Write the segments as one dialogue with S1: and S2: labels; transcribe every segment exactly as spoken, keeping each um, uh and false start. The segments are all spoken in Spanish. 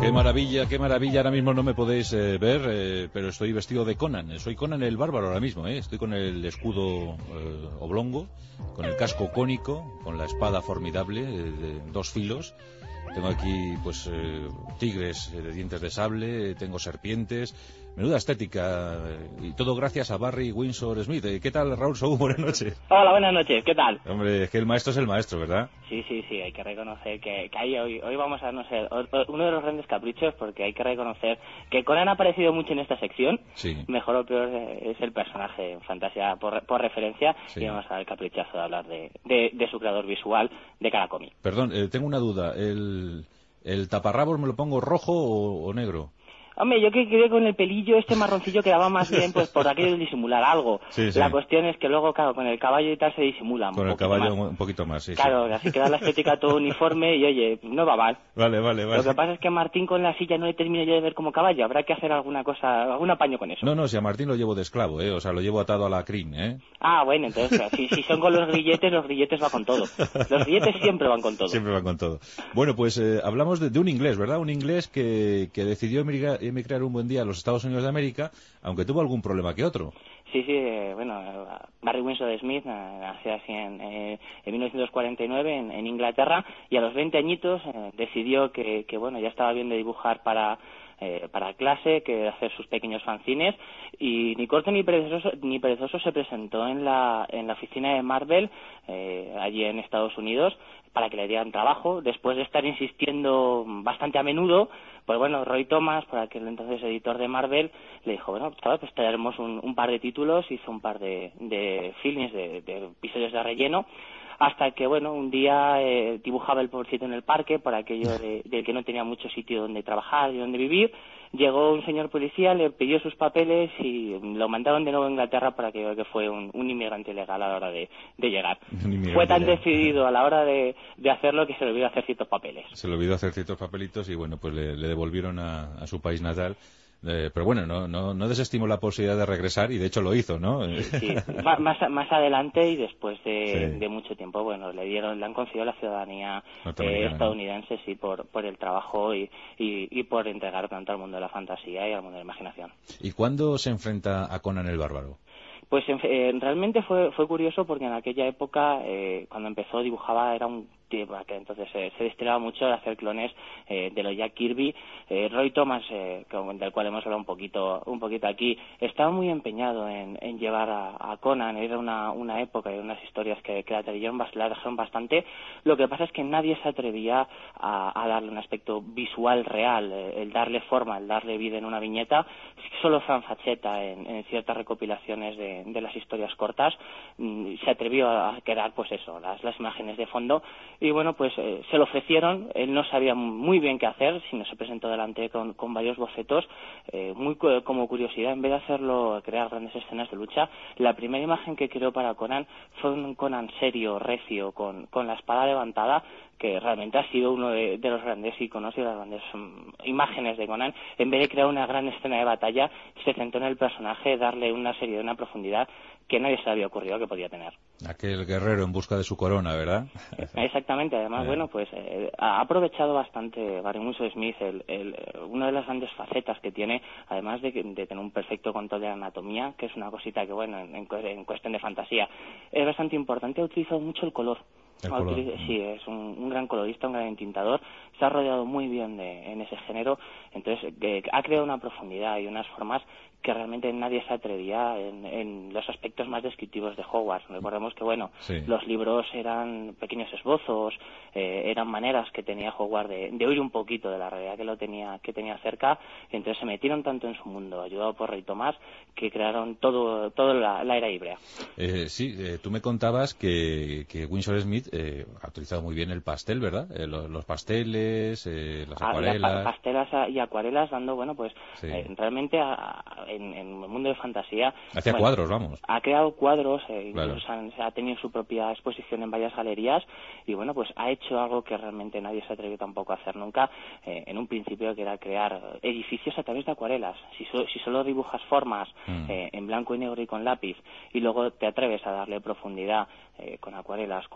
S1: Qué maravilla, qué maravilla. Ahora mismo no me podéis eh, ver, eh, pero estoy vestido de Conan. Soy Conan el Bárbaro ahora mismo, ¿eh? Estoy con el escudo eh, oblongo, con el casco cónico, con la espada formidable eh, de dos filos. Tengo aquí, pues, eh, tigres de dientes de sable, tengo serpientes. Menuda estética, y todo gracias a Barry Windsor Smith. ¿Qué tal, Raúl Saúl? Buenas noches.
S2: Hola, buenas noches, ¿qué tal?
S1: Hombre, es que el maestro es el maestro, ¿verdad?
S2: Sí, sí, sí, hay que reconocer que, que ahí hoy, hoy vamos a, no sé, uno de los grandes caprichos, porque hay que reconocer que Conan ha aparecido mucho en esta sección.
S1: Sí.
S2: Mejor o peor es el personaje en fantasía por, por referencia,
S1: Sí.
S2: y vamos a dar el caprichazo de hablar de, de, de su creador visual de cada cómic.
S1: Perdón, eh, tengo una duda. ¿El, el taparrabos me lo pongo rojo o, o negro?
S2: Hombre, yo que quedé con el pelillo este marroncillo quedaba más bien pues por aquello de disimular algo.
S1: Sí, sí.
S2: La cuestión es que luego, claro, con el caballo y tal se disimula un
S1: Con el
S2: poquito
S1: caballo
S2: más.
S1: un poquito más, sí.
S2: Claro,
S1: sí.
S2: así queda la estética todo uniforme y oye, no va mal.
S1: Vale, vale, vale.
S2: Lo que pasa es que Martín con la silla no le termino yo de ver como caballo, habrá que hacer alguna cosa, algún apaño con eso.
S1: No, no, si a Martín lo llevo de esclavo, ¿eh? O sea, lo llevo atado a la crin, ¿eh?
S2: Ah, bueno, entonces, si, si son con los grilletes, los grilletes va con todo. Los grilletes siempre van con todo.
S1: Siempre van con todo. Bueno, pues eh, hablamos de, de un inglés, ¿verdad? Un inglés que, que decidió emigrar, emigrar un buen día a los Estados Unidos de América, aunque tuvo algún problema que otro.
S2: Sí, sí, eh, bueno, Barry Windsor Smith eh, nació así en, eh, en mil novecientos cuarenta y nueve en, en Inglaterra, y a los veinte añitos eh, decidió que, que, bueno, ya estaba bien de dibujar para... Eh, para clase, que hacer sus pequeños fanzines, y ni corto ni perezoso, ni perezoso se presentó en la, en la oficina de Marvel, eh, allí en Estados Unidos, para que le dieran trabajo. Después de estar insistiendo bastante a menudo, pues bueno, Roy Thomas, por aquel entonces editor de Marvel, le dijo, bueno, chaval, pues traeremos un, un par de títulos, hizo un par de, de films, de, de episodios de relleno, hasta que, bueno, un día eh, dibujaba el pobrecito en el parque, por aquello de, de que no tenía mucho sitio donde trabajar y donde vivir. Llegó un señor policía, le pidió sus papeles y lo mandaron de nuevo a Inglaterra para que, que fue un, un inmigrante ilegal a la hora de, de llegar. Fue tan
S1: ilegal.
S2: decidido a la hora de, de hacerlo que se le olvidó hacer ciertos papeles.
S1: Se le olvidó hacer ciertos papelitos y, bueno, pues le, le devolvieron a, a su país natal. Eh, pero bueno, no, no, no desestimó la posibilidad de regresar y de hecho lo hizo, ¿no?
S2: Sí, sí. más, más adelante y después de,
S1: Sí.
S2: de mucho tiempo, bueno, le dieron, le han concedido la ciudadanía
S1: Norteamericana,
S2: eh, estadounidense, sí, por, por el trabajo y, y, y por entregar tanto al mundo de la fantasía y al mundo de la imaginación.
S1: ¿Y cuándo se enfrenta a Conan el Bárbaro?
S2: Pues eh, realmente fue fue curioso porque en aquella época, eh, cuando empezó, dibujaba, era un tipo que entonces eh, se destinaba mucho a hacer clones eh, de los Jack Kirby. eh, Roy Thomas, eh, del cual hemos hablado un poquito un poquito aquí, estaba muy empeñado en, en llevar a, a Conan. Era una, una época y unas historias que, que la trajeron bastante. Lo que pasa es que nadie se atrevía a, a darle un aspecto visual real, eh, el darle forma, el darle vida en una viñeta. Solo Fran Fachetta en, en ciertas recopilaciones de, de las historias cortas mmm, se atrevió a crear, pues eso, las, las imágenes de fondo. Y bueno, pues eh, se lo ofrecieron, él no sabía muy bien qué hacer, sino se presentó delante con, con varios bocetos, eh, muy cu- como curiosidad, en vez de hacerlo, crear grandes escenas de lucha, la primera imagen que creó para Conan fue un Conan serio, recio, con, con la espada levantada, que realmente ha sido uno de, de los grandes iconos y de las grandes um, imágenes de Conan. En vez de crear una gran escena de batalla, se centró en el personaje, darle una seriedad, una profundidad que nadie se le había ocurrido que podía tener.
S1: Aquel guerrero en busca de su corona, ¿verdad?
S2: Exactamente, además,
S1: eh.
S2: bueno, pues eh, ha aprovechado bastante Barry Windsor Smith el, el, una de las grandes facetas que tiene, además de, de tener un perfecto control de la anatomía, que es una cosita que, bueno, en, en cuestión de fantasía es bastante importante. Ha utilizado mucho el color.
S1: El color.
S2: Sí, es un, un gran colorista, un gran entintador, se ha rodeado muy bien de, en ese género, entonces eh, ha creado una profundidad y unas formas que realmente nadie se atrevía en, en los aspectos más descriptivos de Hogwarts. Recordemos que, bueno,
S1: sí.
S2: los libros eran pequeños esbozos, eh, eran maneras que tenía Hogwarts de, de oír un poquito de la realidad que lo tenía que tenía cerca, y entonces se metieron tanto en su mundo, ayudado por Roy Thomas, que crearon todo, todo la, la era híbrida.
S1: Eh, sí, eh, tú me contabas que, que Windsor Smith eh, ha utilizado muy bien el pastel, ¿verdad? Eh, los, los pasteles, eh, las acuarelas...
S2: Ah, pa pastelas y acuarelas dando, bueno, pues
S1: sí.
S2: eh, realmente a, a, en, en el mundo de fantasía...
S1: Hacía
S2: bueno,
S1: cuadros, vamos.
S2: Ha creado cuadros, eh,
S1: claro.
S2: incluso han, ha tenido su propia exposición en varias galerías y, bueno, pues ha hecho algo que realmente nadie se atrevió tampoco a hacer nunca eh, en un principio, que era crear edificios a través de acuarelas. Si, so, si solo dibujas formas mm. eh, en blanco y negro y con lápiz y luego te atreves a darle profundidad eh, con acuarelas, con, con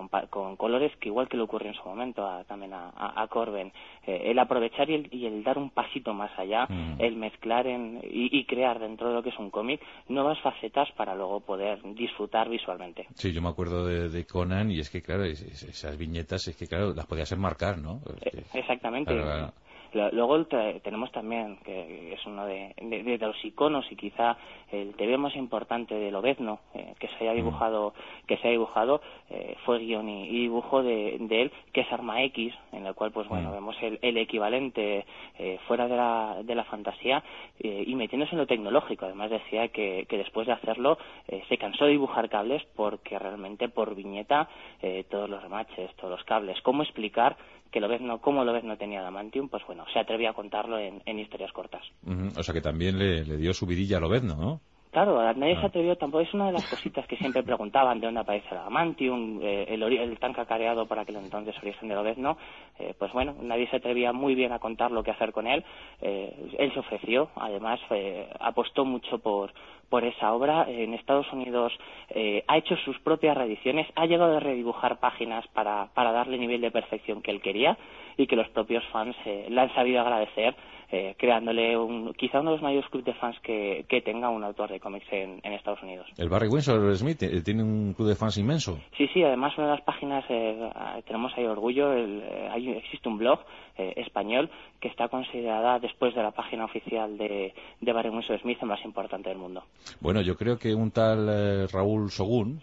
S2: con colores que igual que le ocurrió en su momento a, también a, a, a Corben, eh, el aprovechar y el, y el dar un pasito más allá, mm. el mezclar en, y, y crear dentro de lo que es un cómic nuevas facetas para luego poder disfrutar visualmente.
S1: Sí, yo me acuerdo de, de Conan y es que claro, es, es, esas viñetas es que claro, las podías enmarcar, ¿no? Es que,
S2: Exactamente.
S1: Claro,
S2: Luego tenemos también, que es uno de, de, de los iconos y quizá el T V más importante de Lobezno, eh, que se haya dibujado, que se ha dibujado, eh, fue guión y, y dibujo de, de él, que es Arma X, en el cual pues bueno mm. vemos el, el equivalente eh, fuera de la, de la fantasía eh, y metiéndose en lo tecnológico. Además decía que, que después de hacerlo eh, se cansó de dibujar cables porque realmente por viñeta eh, todos los remaches, todos los cables, cómo explicar que Lobezno, cómo Lobezno tenía adamantium, pues bueno, se atrevía a contarlo en, en historias cortas.
S1: Uh-huh. O sea que también le, le dio su vidilla a Lobezno, ¿no?
S2: Claro, nadie ah. se atrevió tampoco. Es una de las cositas que siempre preguntaban de dónde aparece el adamantium, eh, el, el tan cacareado por aquel entonces origen de Lobezno. Eh, pues bueno, nadie se atrevía muy bien a contar lo que hacer con él. Eh, él se ofreció, además eh, apostó mucho por por esa obra. En Estados Unidos eh, ha hecho sus propias reediciones, ha llegado a redibujar páginas para, para darle el nivel de perfección que él quería y que los propios fans eh, le han sabido agradecer, eh, creándole un, quizá uno de los mayores clubes de fans que, que tenga un autor de cómics en, en Estados Unidos.
S1: ¿El Barry Windsor Smith tiene un club de fans inmenso?
S2: Sí, sí, además una de las páginas, eh, tenemos ahí orgullo, el, eh, hay, existe un blog eh, español que está considerada después de la página oficial de, de Barry Windsor Smith el más importante del mundo.
S1: Bueno, yo creo que un tal eh, Raúl Sogún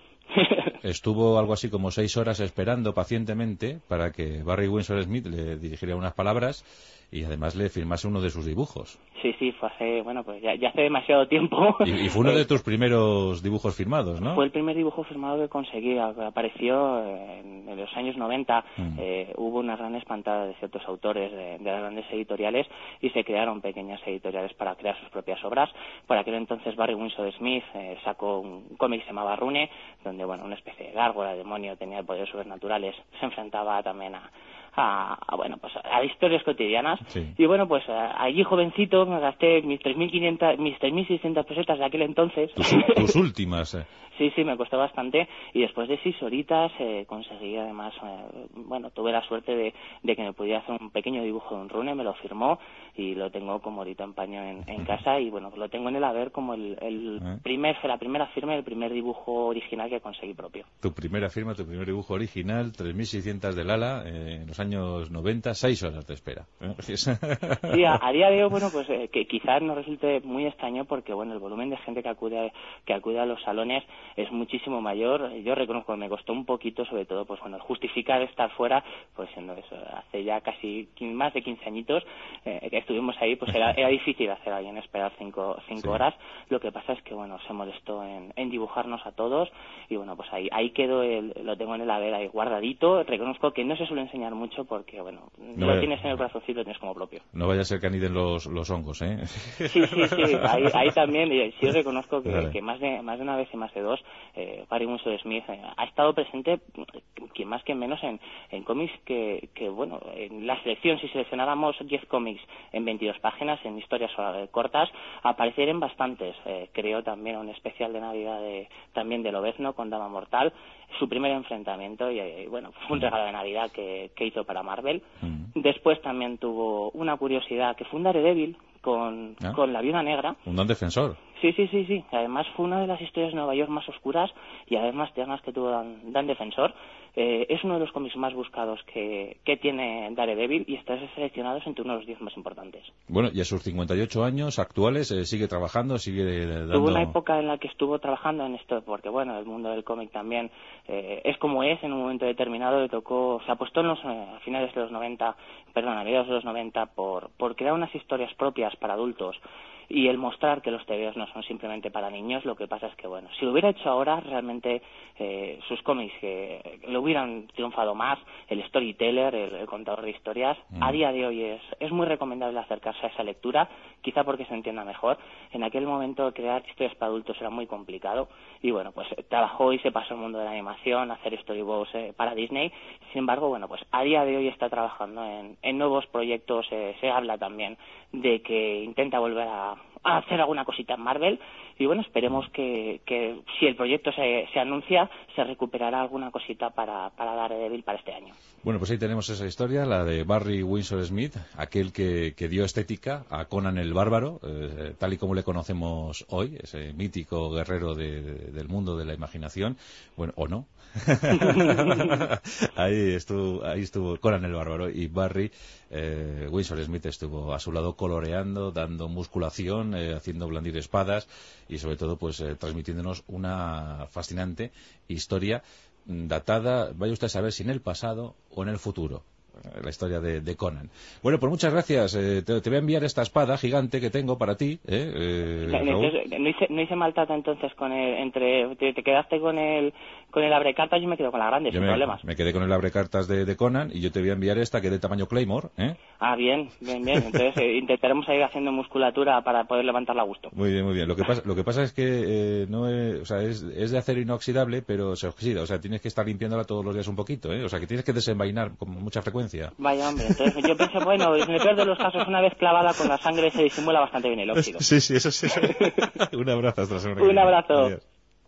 S1: estuvo algo así como seis horas esperando pacientemente para que Barry Windsor Smith le dirigiera unas palabras y además le firmase uno de sus dibujos.
S2: Sí, sí, fue hace, bueno, pues ya, ya hace demasiado tiempo.
S1: Y, y fue uno de tus primeros dibujos firmados, ¿no?
S2: Fue el primer dibujo firmado que conseguí. Apareció en, en los años noventa. Mm. Eh, hubo una gran espantada de ciertos autores de, de las grandes editoriales y se crearon pequeñas editoriales para crear sus propias obras. Por aquel entonces Barry Windsor Smith eh, sacó un cómic que se llamaba Rune, donde, bueno, una especie de gárgola, demonio, tenía poderes sobrenaturales, se enfrentaba también a A, a bueno pues a historias cotidianas. Sí. Y bueno, pues a, allí jovencito me gasté mis tres mil quinientas, mis tres mil seiscientas pesetas de aquel entonces.
S1: Tus, tus últimas. Eh.
S2: Sí, sí, me costó bastante y después de seis horitas eh, conseguí además, eh, bueno, tuve la suerte de, de que me pudiera hacer un pequeño dibujo de un rune, me lo firmó y lo tengo como ahorita en paño en, en casa y bueno, lo tengo en el haber como el, el ¿Eh? primer, la primera firma y el primer dibujo original que conseguí propio.
S1: Tu primera firma, tu primer dibujo original, tres mil seiscientas de Lala, eh, en los años noventa, seis horas te espera. ¿Eh?
S2: Sí, a, a día de hoy, bueno, pues eh, que quizás nos resulte muy extraño porque, bueno, el volumen de gente que acude a, que acude a los salones es muchísimo mayor. Yo reconozco que me costó un poquito, sobre todo, pues bueno, justificar estar fuera, pues siendo eso, hace ya casi más de quince añitos eh, que estuvimos ahí, pues era, era difícil hacer alguien esperar cinco, cinco sí. horas. Lo que pasa es que, bueno, se molestó en, en dibujarnos a todos y, bueno, pues ahí ahí quedó, el, lo tengo en el haber ahí guardadito. Reconozco que no se suele enseñar mucho porque, bueno,
S1: no
S2: lo
S1: vaya,
S2: tienes en el corazoncito, lo tienes como propio.
S1: No vaya a ser que aniden los, los hongos, ¿eh?
S2: Sí, sí, sí, ahí, ahí también, y sí reconozco que, vale. que más de más de una vez y más de dos, eh, Barry Windsor Smith eh, ha estado presente, que más que menos, en, en cómics que, que, bueno, en la selección, si seleccionáramos diez cómics en veintidós páginas, en historias cortas, aparecerían bastantes. Eh, creo también un especial de Navidad de, también de Lobezno con Dama Mortal, su primer enfrentamiento, y, y bueno, fue un regalo de Navidad que, que hizo para Marvel. Mm. Después también tuvo una curiosidad, que fue un Daredevil con, ¿Ah? con la Viuda Negra.
S1: Un gran defensor.
S2: Sí, sí, sí, sí. Además fue una de las historias de Nueva York más oscuras y además temas que tuvo Dan, Dan Defensor. Eh, es uno de los cómics más buscados que, que tiene Daredevil y está seleccionado entre uno de los diez más importantes.
S1: Bueno, y a sus cincuenta y ocho años actuales eh, sigue trabajando, sigue dando...
S2: Tuvo una época en la que estuvo trabajando en esto, porque bueno, el mundo del cómic también eh, es como es. En un momento determinado le tocó, se apostó en los, eh, a finales de los noventa, perdón, a mediados de los noventa por, por crear unas historias propias para adultos y el mostrar que los tebeos no son simplemente para niños. Lo que pasa es que, bueno, si lo hubiera hecho ahora, realmente eh, sus cómics eh, le hubieran triunfado más. El storyteller, el, el contador de historias, mm. a día de hoy es, es muy recomendable acercarse a esa lectura, quizá porque se entienda mejor. En aquel momento crear historias para adultos era muy complicado y, bueno, pues trabajó y se pasó al mundo de la animación, a hacer storyboards eh, para Disney. Sin embargo, bueno, pues a día de hoy está trabajando en, en nuevos proyectos. Eh, se habla también de que intenta volver a hacer alguna cosita en Marvel. Y bueno, esperemos que, que si el proyecto se, se anuncia, se recuperará alguna cosita para, para Daredevil para este año.
S1: Bueno, pues ahí tenemos esa historia, la de Barry Windsor Smith, aquel que, que dio estética a Conan el Bárbaro, eh, tal y como le conocemos hoy, ese mítico guerrero de, de, del mundo de la imaginación, bueno, o no. ahí estuvo ahí estuvo Conan el Bárbaro, y Barry eh, Windsor Smith estuvo a su lado coloreando, dando musculación, eh, haciendo blandir espadas y sobre todo pues eh, transmitiéndonos una fascinante historia datada, vaya usted a saber si en el pasado o en el futuro, la historia de, de Conan. Bueno, pues muchas gracias. Eh, te, te voy a enviar esta espada gigante que tengo para ti. ¿eh? Eh,
S2: no, no, hice, no hice mal trato entonces con el, entre te, te quedaste con el con el abrecartas y yo me quedo con la grande,
S1: yo
S2: sin
S1: me,
S2: problemas.
S1: Me quedé con el abrecartas de, de Conan y yo te voy a enviar esta que es de tamaño Claymore. ¿eh?
S2: Ah, bien, bien, bien. Entonces eh, intentaremos ir haciendo musculatura para poder levantarla a gusto.
S1: Muy bien, muy bien. Lo que pasa, lo que pasa es que eh, no es, o sea, es, es de acero inoxidable, pero se oxida. O sea, tienes que estar limpiándola todos los días un poquito. ¿eh? O sea, que tienes que desenvainar con mucha frecuencia.
S2: Vaya, hombre. Entonces yo pensé, bueno, en el peor de los casos, una vez clavada con la sangre se disimula bastante bien el óxido.
S1: Sí, sí, eso sí. Un abrazo hasta la semana que
S2: Un
S1: viene.
S2: abrazo.
S1: Adiós.